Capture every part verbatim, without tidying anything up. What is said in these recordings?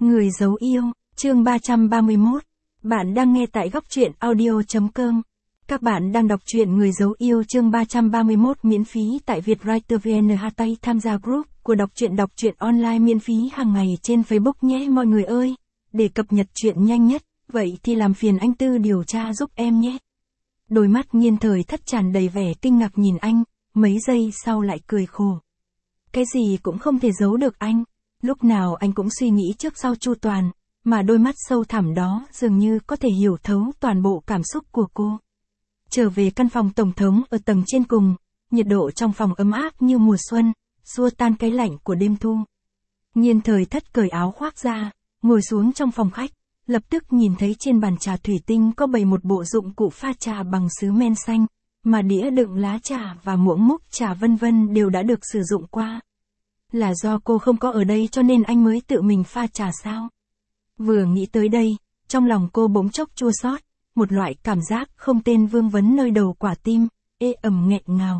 Người giấu yêu, chương ba trăm ba mươi mốt. Bạn đang nghe tại góc truyện audio.com. Các bạn đang đọc truyện Người giấu yêu chương ba trăm ba mươi mốt miễn phí tại Vietwriter vê en. Hashtag tham gia group của đọc truyện đọc truyện online miễn phí hàng ngày trên Facebook nhé mọi người ơi. Để cập nhật truyện nhanh nhất, vậy thì làm phiền anh Tư điều tra giúp em nhé. Đôi mắt Nhiên Thời Thất tràn đầy vẻ kinh ngạc nhìn anh, mấy giây sau lại cười khổ. Cái gì cũng không thể giấu được anh. Lúc nào anh cũng suy nghĩ trước sau chu toàn, mà đôi mắt sâu thẳm đó dường như có thể hiểu thấu toàn bộ cảm xúc của cô. Trở về căn phòng tổng thống ở tầng trên cùng, nhiệt độ trong phòng ấm áp như mùa xuân, xua tan cái lạnh của đêm thu. Nhiên Thời Thất cởi áo khoác ra, ngồi xuống trong phòng khách, lập tức nhìn thấy trên bàn trà thủy tinh có bày một bộ dụng cụ pha trà bằng sứ men xanh, mà đĩa đựng lá trà và muỗng múc trà vân vân đều đã được sử dụng qua. Là do cô không có ở đây cho nên anh mới tự mình pha trà sao? Vừa nghĩ tới đây, trong lòng cô bỗng chốc chua xót, một loại cảm giác không tên vương vấn nơi đầu quả tim, ê ẩm nghẹn ngào.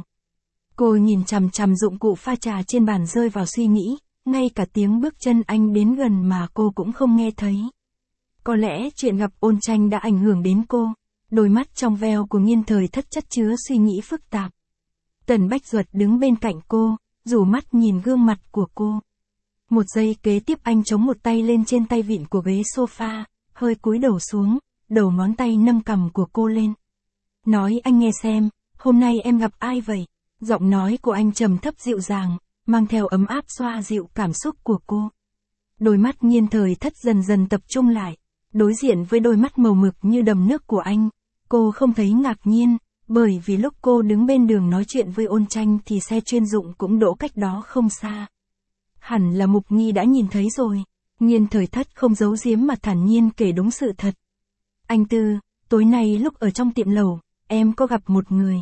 Cô nhìn chằm chằm dụng cụ pha trà trên bàn rơi vào suy nghĩ, ngay cả tiếng bước chân anh đến gần mà cô cũng không nghe thấy. Có lẽ chuyện gặp Ôn Tranh đã ảnh hưởng đến cô, đôi mắt trong veo của Nhiên Thời Thất chất chứa suy nghĩ phức tạp. Tần Bách Duật đứng bên cạnh cô, rủ mắt nhìn gương mặt của cô. Một giây kế tiếp anh chống một tay lên trên tay vịn của ghế sofa, hơi cúi đầu xuống, đầu ngón tay nâng cằm của cô lên. Nói anh nghe xem, hôm nay em gặp ai vậy? Giọng nói của anh trầm thấp dịu dàng, mang theo ấm áp xoa dịu cảm xúc của cô. Đôi mắt Nhiên Thời Thất dần dần tập trung lại, đối diện với đôi mắt màu mực như đầm nước của anh, cô không thấy ngạc nhiên. Bởi vì lúc cô đứng bên đường nói chuyện với Ôn Tranh thì xe chuyên dụng cũng đỗ cách đó không xa. Hẳn là Mục Nghi đã nhìn thấy rồi. Nhiên Thời Thất không giấu giếm mà thản nhiên kể đúng sự thật. Anh Tư, tối nay lúc ở trong tiệm lẩu, em có gặp một người.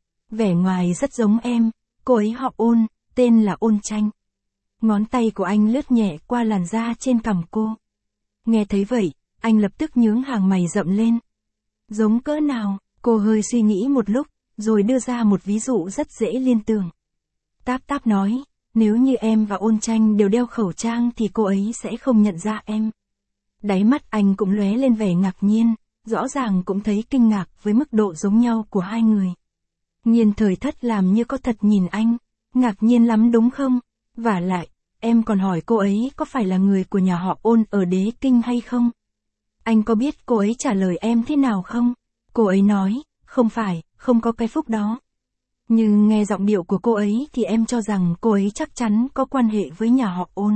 Vẻ ngoài rất giống em, cô ấy họ Ôn, tên là Ôn Tranh. Ngón tay của anh lướt nhẹ qua làn da trên cằm cô. Nghe thấy vậy, anh lập tức nhướng hàng mày rậm lên. Giống cỡ nào? Cô hơi suy nghĩ một lúc, rồi đưa ra một ví dụ rất dễ liên tưởng. Táp Táp nói, nếu như em và Ôn Tranh đều đeo khẩu trang thì cô ấy sẽ không nhận ra em. Đáy mắt anh cũng lóe lên vẻ ngạc nhiên, rõ ràng cũng thấy kinh ngạc với mức độ giống nhau của hai người. Nhiên Thời Thất làm như có thật nhìn anh, ngạc nhiên lắm đúng không? Vả lại, em còn hỏi cô ấy có phải là người của nhà họ Ôn ở Đế Kinh hay không? Anh có biết cô ấy trả lời em thế nào không? Cô ấy nói, không phải, không có cái phúc đó. Nhưng nghe giọng điệu của cô ấy thì em cho rằng cô ấy chắc chắn có quan hệ với nhà họ Ôn.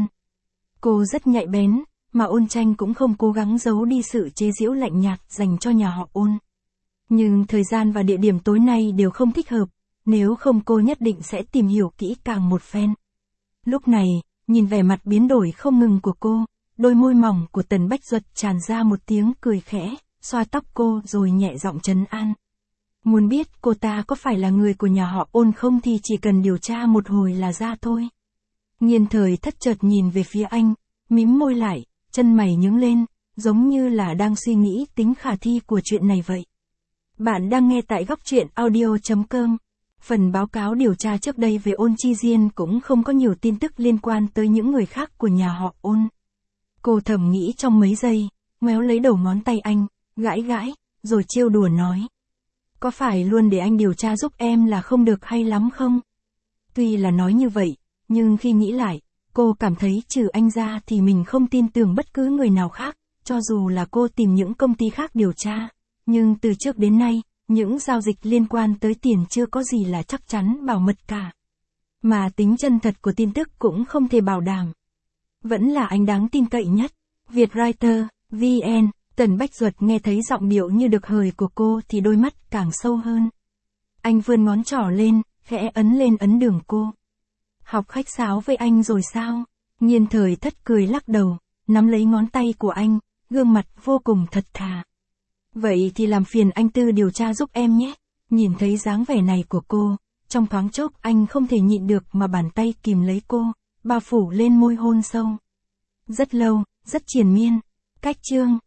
Cô rất nhạy bén, mà Ôn Tranh cũng không cố gắng giấu đi sự chế giễu lạnh nhạt dành cho nhà họ Ôn. Nhưng thời gian và địa điểm tối nay đều không thích hợp, nếu không cô nhất định sẽ tìm hiểu kỹ càng một phen. Lúc này, nhìn vẻ mặt biến đổi không ngừng của cô, đôi môi mỏng của Tần Bách Duật tràn ra một tiếng cười khẽ, xoa tóc cô rồi nhẹ giọng trấn an. Muốn biết cô ta có phải là người của nhà họ Ôn không thì chỉ cần điều tra một hồi là ra thôi. Nhiên Thời Thất chợt nhìn về phía anh, mím môi lại, chân mày nhướng lên, giống như là đang suy nghĩ tính khả thi của chuyện này vậy. Bạn đang nghe tại góc truyện audio.com. Phần báo cáo điều tra trước đây về Ôn Chi Diên cũng không có nhiều tin tức liên quan tới những người khác của nhà họ Ôn. Cô thầm nghĩ trong mấy giây, ngoéo lấy đầu ngón tay anh, gãi gãi, rồi trêu đùa nói. Có phải luôn để anh điều tra giúp em là không được hay lắm không? Tuy là nói như vậy, nhưng khi nghĩ lại, cô cảm thấy trừ anh ra thì mình không tin tưởng bất cứ người nào khác, cho dù là cô tìm những công ty khác điều tra. Nhưng từ trước đến nay, những giao dịch liên quan tới tiền chưa có gì là chắc chắn bảo mật cả. Mà tính chân thật của tin tức cũng không thể bảo đảm. Vẫn là anh đáng tin cậy nhất. Vietwriter, vê en. Tần Bách Duật nghe thấy giọng điệu như được hời của cô thì đôi mắt càng sâu hơn. Anh vươn ngón trỏ lên, khẽ ấn lên ấn đường cô. Học khách sáo với anh rồi sao? Nhiên Thời Thất cười lắc đầu, nắm lấy ngón tay của anh, gương mặt vô cùng thật thà. Vậy thì làm phiền anh Tư điều tra giúp em nhé. Nhìn thấy dáng vẻ này của cô, trong thoáng chốc anh không thể nhịn được mà bàn tay kìm lấy cô, bao phủ lên môi hôn sâu. Rất lâu, rất triền miên. Cách chương